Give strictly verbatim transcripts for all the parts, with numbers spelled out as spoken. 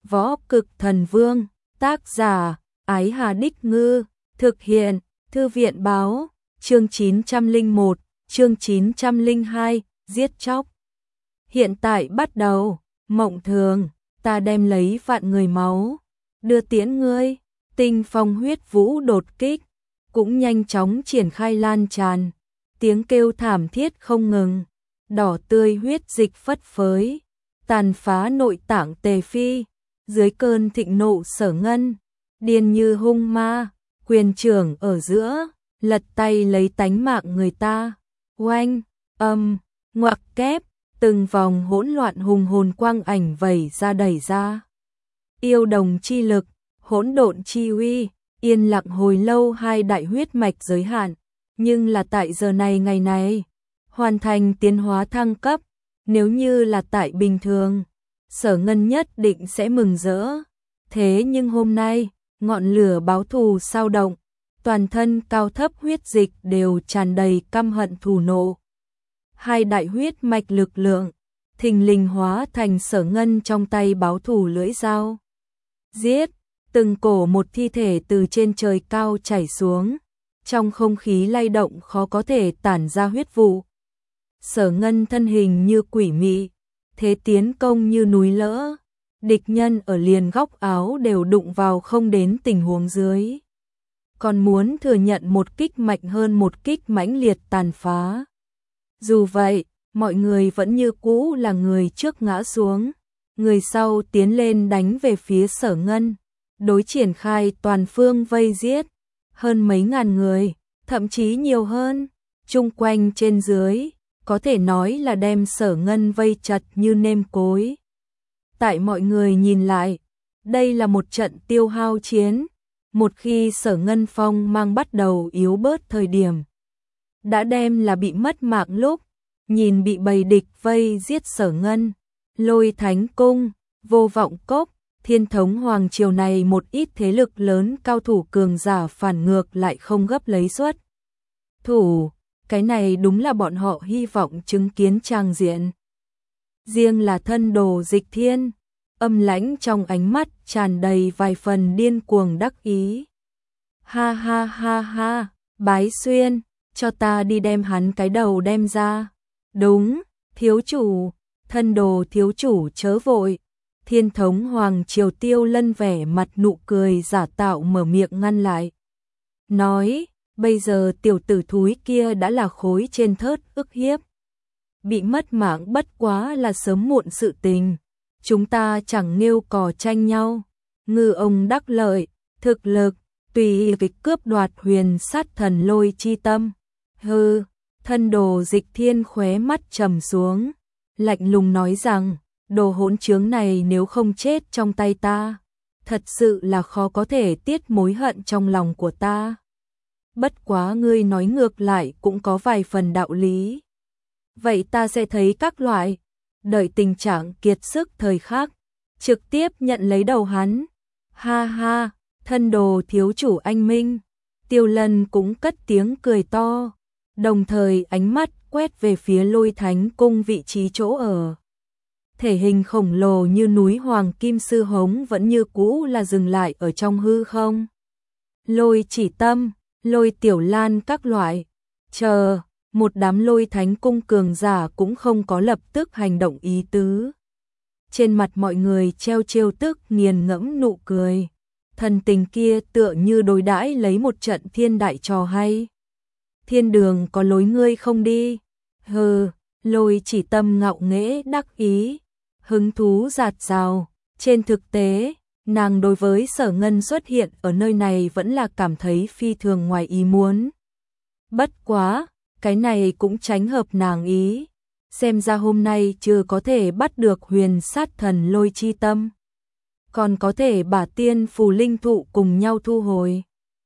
Võ Cực Thần Vương, tác giả, Ái Hà Đích Ngư, thực hiện, Thư viện báo, chương chín trăm lẻ một, chương chín trăm lẻ hai, giết chóc. Hiện tại bắt đầu, Mộng Thường, ta đem lấy vạn người máu, đưa tiễn ngươi, Tinh Phong huyết vũ đột kích, cũng nhanh chóng triển khai lan tràn, tiếng kêu thảm thiết không ngừng, đỏ tươi huyết dịch phất phới, tàn phá nội tạng Tề Phi, dưới cơn thịnh nộ Sở Ngân, điên như hung ma, quyền trưởng ở giữa, lật tay lấy tánh mạng người ta, oanh, âm, ngoặc kép, từng vòng hỗn loạn hùng hồn quang ảnh vẩy ra đẩy ra. Yêu đồng chi lực, hỗn độn chi uy, yên lặng hồi lâu hai đại huyết mạch giới hạn, nhưng là tại giờ này ngày này, hoàn thành tiến hóa thăng cấp, nếu như là tại bình thường, Sở Ngân nhất định sẽ mừng rỡ. Thế nhưng hôm nay, ngọn lửa báo thù sao động, toàn thân cao thấp huyết dịch đều tràn đầy căm hận thù nộ. Hai đại huyết mạch lực lượng, thình lình hóa thành Sở Ngân trong tay báo thù lưỡi dao. Giết, từng cổ một thi thể từ trên trời cao chảy xuống, trong không khí lay động khó có thể tản ra huyết vụ. Sở Ngân thân hình như quỷ mị, thế tiến công như núi lỡ, địch nhân ở liền góc áo đều đụng vào không đến tình huống dưới. Còn muốn thừa nhận một kích mạnh hơn một kích mãnh liệt tàn phá. Dù vậy, mọi người vẫn như cũ là người trước ngã xuống, người sau tiến lên đánh về phía Sở Ngân, đối triển khai toàn phương vây giết, hơn mấy ngàn người, thậm chí nhiều hơn, chung quanh trên dưới, có thể nói là đem Sở Ngân vây chặt như nêm cối. Tại mọi người nhìn lại, đây là một trận tiêu hao chiến, một khi Sở Ngân phong mang bắt đầu yếu bớt thời điểm, đã đem là bị mất mạng lúc, nhìn bị bầy địch vây giết Sở Ngân, Lôi Thánh Cung, Vô Vọng Cốc, Thiên Thống Hoàng Triều này một ít thế lực lớn cao thủ cường giả phản ngược lại không gấp lấy suất thủ, cái này đúng là bọn họ hy vọng chứng kiến tràng diện. Riêng là thân đồ Dịch Thiên, âm lãnh trong ánh mắt tràn đầy vài phần điên cuồng đắc ý. Ha ha ha ha, Bái Xuyên, cho ta đi đem hắn cái đầu đem ra. Đúng, thiếu chủ, thân đồ thiếu chủ chớ vội. Thiên Thống Hoàng Triều Tiêu Lân vẻ mặt nụ cười giả tạo mở miệng ngăn lại. Nói, bây giờ tiểu tử thúi kia đã là khối trên thớt ức hiếp. Bị mất mạng bất quá là sớm muộn sự tình. Chúng ta chẳng nêu cò tranh nhau. Ngư ông đắc lợi, thực lực, tùy việc cướp đoạt huyền sát thần lôi chi tâm. Hừ, thân đồ Dịch Thiên khóe mắt trầm xuống, lạnh lùng nói rằng, đồ hỗn trướng này nếu không chết trong tay ta, thật sự là khó có thể tiết mối hận trong lòng của ta. Bất quá ngươi nói ngược lại cũng có vài phần đạo lý. Vậy ta sẽ thấy các loại, đợi tình trạng kiệt sức thời khắc, trực tiếp nhận lấy đầu hắn. Ha ha, thân đồ thiếu chủ anh minh. Tiêu Lân cũng cất tiếng cười to, đồng thời ánh mắt quét về phía Lôi Thánh Cung vị trí chỗ ở. Thể hình khổng lồ như núi Hoàng Kim Sư Hống vẫn như cũ là dừng lại ở trong hư không. Lôi Chỉ Tâm, Lôi Tiểu Lan các loại, chờ, một đám Lôi Thánh Cung cường giả cũng không có lập tức hành động ý tứ. Trên mặt mọi người treo trêu tức nghiền ngẫm nụ cười, thần tình kia tựa như đối đãi lấy một trận thiên đại trò hay. Thiên đường có lối ngươi không đi. Hừ, Lôi Chỉ Tâm ngạo nghễ đắc ý, hứng thú giạt rào. Trên thực tế, nàng đối với Sở Ngân xuất hiện ở nơi này vẫn là cảm thấy phi thường ngoài ý muốn. Bất quá, cái này cũng tránh hợp nàng ý. Xem ra hôm nay chưa có thể bắt được huyền sát thần lôi chi tâm, còn có thể bả tiên phù linh thụ cùng nhau thu hồi.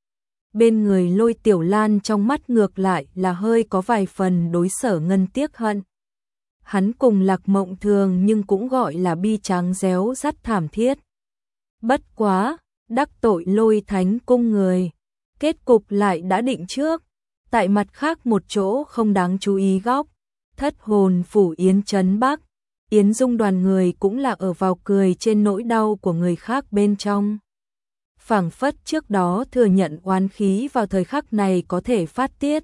Bên người Lôi Tiểu Lan trong mắt ngược lại là hơi có vài phần đối Sở Ngân tiếc hận. Hắn cùng Lạc Mộng Thường nhưng cũng gọi là bi tráng réo rắt thảm thiết. Bất quá, đắc tội Lôi Thánh Cung người, kết cục lại đã định trước. Tại mặt khác một chỗ không đáng chú ý góc, Thất Hồn Phủ Yến Trấn Bắc, Yến Dung đoàn người cũng là ở vào cười trên nỗi đau của người khác bên trong. Phảng phất trước đó thừa nhận oán khí vào thời khắc này có thể phát tiết.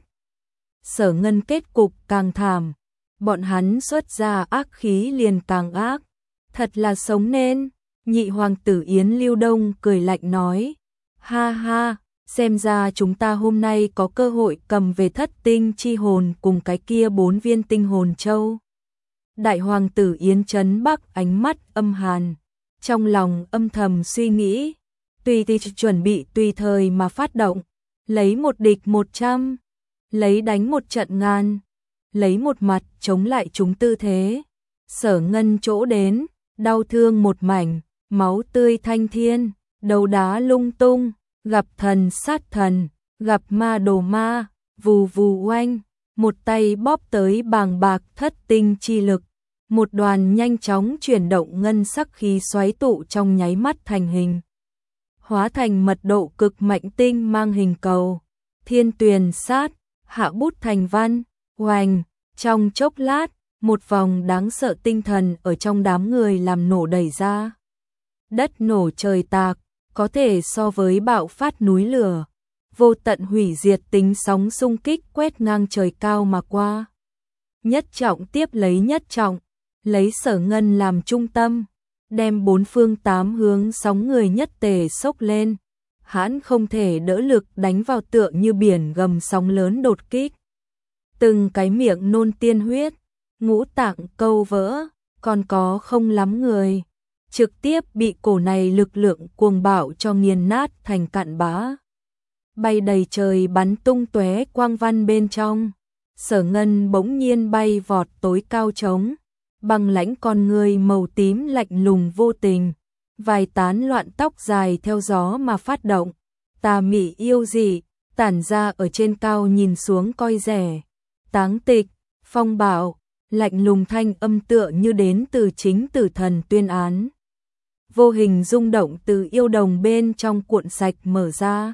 Sở Ngân kết cục càng thảm, bọn hắn xuất ra ác khí liền càng ác, thật là sống nên. Nhị hoàng tử Yến Lưu Đông cười lạnh nói, ha ha, xem ra chúng ta hôm nay có cơ hội cầm về thất tinh chi hồn cùng cái kia bốn viên tinh hồn châu. Đại hoàng tử Yến Trấn Bắc ánh mắt âm hàn, trong lòng âm thầm suy nghĩ, tùy thì chuẩn bị tùy thời mà phát động, lấy một địch một trăm, lấy đánh một trận ngàn, lấy một mặt chống lại chúng tư thế. Sở Ngân chỗ đến, đau thương một mảnh, máu tươi thanh thiên, đầu đá lung tung, gặp thần sát thần, gặp ma đồ ma, vù vù oanh, một tay bóp tới bàng bạc thất tinh chi lực, một đoàn nhanh chóng chuyển động ngân sắc khí xoáy tụ trong nháy mắt thành hình, hóa thành mật độ cực mạnh tinh mang hình cầu, thiên tuyền sát, hạ bút thành văn, oanh, trong chốc lát, một vòng đáng sợ tinh thần ở trong đám người làm nổ đẩy ra. Đất nổ trời tạc, có thể so với bạo phát núi lửa, vô tận hủy diệt tính sóng xung kích quét ngang trời cao mà qua. Nhất trọng tiếp lấy nhất trọng, lấy Sở Ngân làm trung tâm, đem bốn phương tám hướng sóng người nhất tề sốc lên, hãn không thể đỡ lực đánh vào tựa như biển gầm sóng lớn đột kích. Từng cái miệng nôn tiên huyết, ngũ tạng câu vỡ, còn có không lắm người trực tiếp bị cổ này lực lượng cuồng bạo cho nghiền nát thành cặn bã. Bay đầy trời bắn tung tóe quang văn bên trong. Sở Ngân bỗng nhiên bay vọt tối cao trống, bằng lãnh con người màu tím lạnh lùng vô tình, vài tán loạn tóc dài theo gió mà phát động, tà mị yêu dị, tản ra ở trên cao nhìn xuống coi rẻ. Táng tịch, phong bạo, lạnh lùng thanh âm tựa như đến từ chính tử thần tuyên án. Vô hình rung động từ yêu đồng bên trong cuộn sạch mở ra.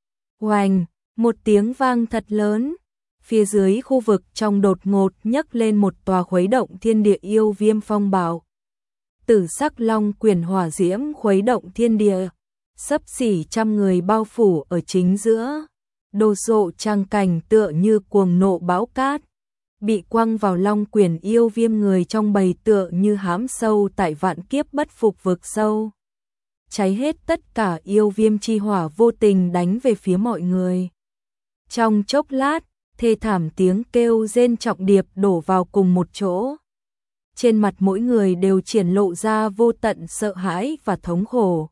Oanh, một tiếng vang thật lớn, phía dưới khu vực trong đột ngột nhấc lên một tòa khuấy động thiên địa yêu viêm phong bạo. Tử sắc long quyển hỏa diễm khuấy động thiên địa, xấp xỉ trăm người bao phủ ở chính giữa. Đồ sộ trang cảnh tựa như cuồng nộ bão cát, bị quăng vào long quyển yêu viêm người trong bầy tựa như hãm sâu tại vạn kiếp bất phục vực sâu. Cháy hết tất cả yêu viêm chi hỏa vô tình đánh về phía mọi người. Trong chốc lát, thê thảm tiếng kêu rên trọng điệp đổ vào cùng một chỗ. Trên mặt mỗi người đều triển lộ ra vô tận sợ hãi và thống khổ.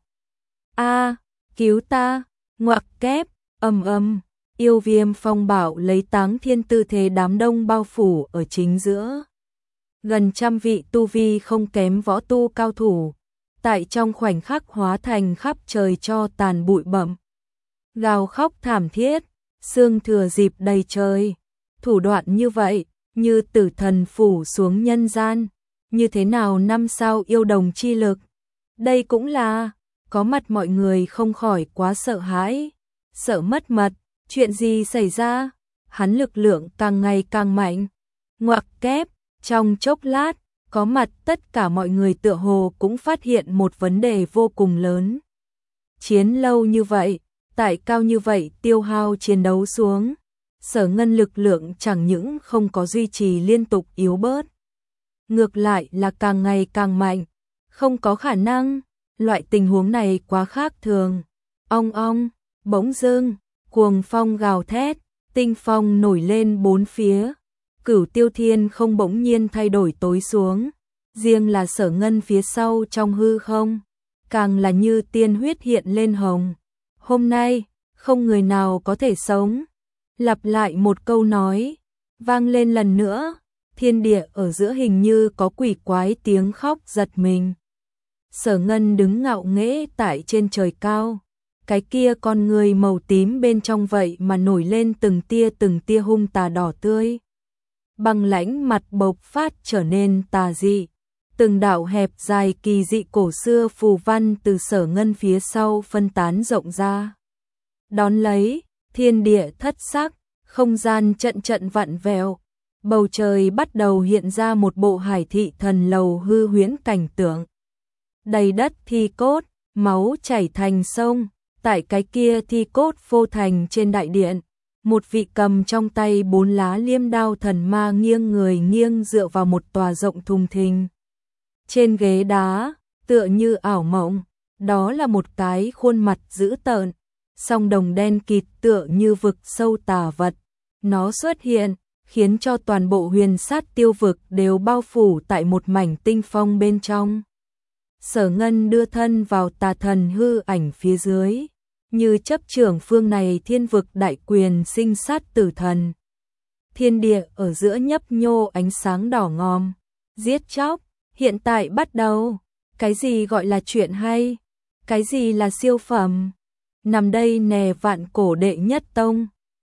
A, cứu ta, ngoặc kép, ầm ầm. Yêu viêm phong bạo lấy táng thiên tư thế đám đông bao phủ ở chính giữa. Gần trăm vị tu vi không kém võ tu cao thủ, tại trong khoảnh khắc hóa thành khắp trời cho tàn bụi bặm. Gào khóc thảm thiết, xương thừa dịp đầy trời. Thủ đoạn như vậy, như tử thần phủ xuống nhân gian, như thế nào năm sao yêu đồng chi lực. Đây cũng là, có mặt mọi người không khỏi quá sợ hãi, sợ mất mật. Chuyện gì xảy ra? Hắn lực lượng càng ngày càng mạnh. Ngoặc kép, trong chốc lát, có mặt tất cả mọi người tựa hồ cũng phát hiện một vấn đề vô cùng lớn. Chiến lâu như vậy, tại cao như vậy tiêu hao chiến đấu xuống, Sở Ngân lực lượng chẳng những không có duy trì liên tục yếu bớt, ngược lại là càng ngày càng mạnh, không có khả năng, loại tình huống này quá khác thường. Ong ong, bỗng dưng, cuồng phong gào thét, tinh phong nổi lên bốn phía, Cửu Tiêu Thiên không bỗng nhiên thay đổi tối xuống, riêng là Sở Ngân phía sau trong hư không, càng là như tiên huyết hiện lên hồng. Hôm nay, không người nào có thể sống. Lặp lại một câu nói, vang lên lần nữa, thiên địa ở giữa hình như có quỷ quái tiếng khóc giật mình. Sở Ngân đứng ngạo nghễ tại trên trời cao, cái kia con người màu tím bên trong vậy mà nổi lên từng tia từng tia hung tà đỏ tươi. Băng lãnh mặt bộc phát trở nên tà dị, từng đạo hẹp dài kỳ dị cổ xưa phù văn từ Sở Ngân phía sau phân tán rộng ra. Đón lấy, thiên địa thất sắc, không gian trận trận vặn vẹo, bầu trời bắt đầu hiện ra một bộ hải thị thần lầu hư huyễn cảnh tượng. Đầy đất thi cốt, máu chảy thành sông, tại cái kia thi cốt phô thành trên đại điện. Một vị cầm trong tay bốn lá liêm đao thần ma nghiêng người nghiêng dựa vào một tòa rộng thùng thình. Trên ghế đá, tựa như ảo mộng, đó là một cái khuôn mặt dữ tợn, song đồng đen kịt tựa như vực sâu tà vật. Nó xuất hiện, khiến cho toàn bộ huyền sát tiêu vực đều bao phủ tại một mảnh tinh phong bên trong. Sở Ngân đưa thân vào tà thần hư ảnh phía dưới, như chấp trưởng phương này thiên vực đại quyền sinh sát tử thần. Thiên địa ở giữa nhấp nhô ánh sáng đỏ ngòm, giết chóc, hiện tại bắt đầu. Cái gì gọi là chuyện hay? Cái gì là siêu phẩm? Nằm đây nè vạn cổ đệ nhất tông,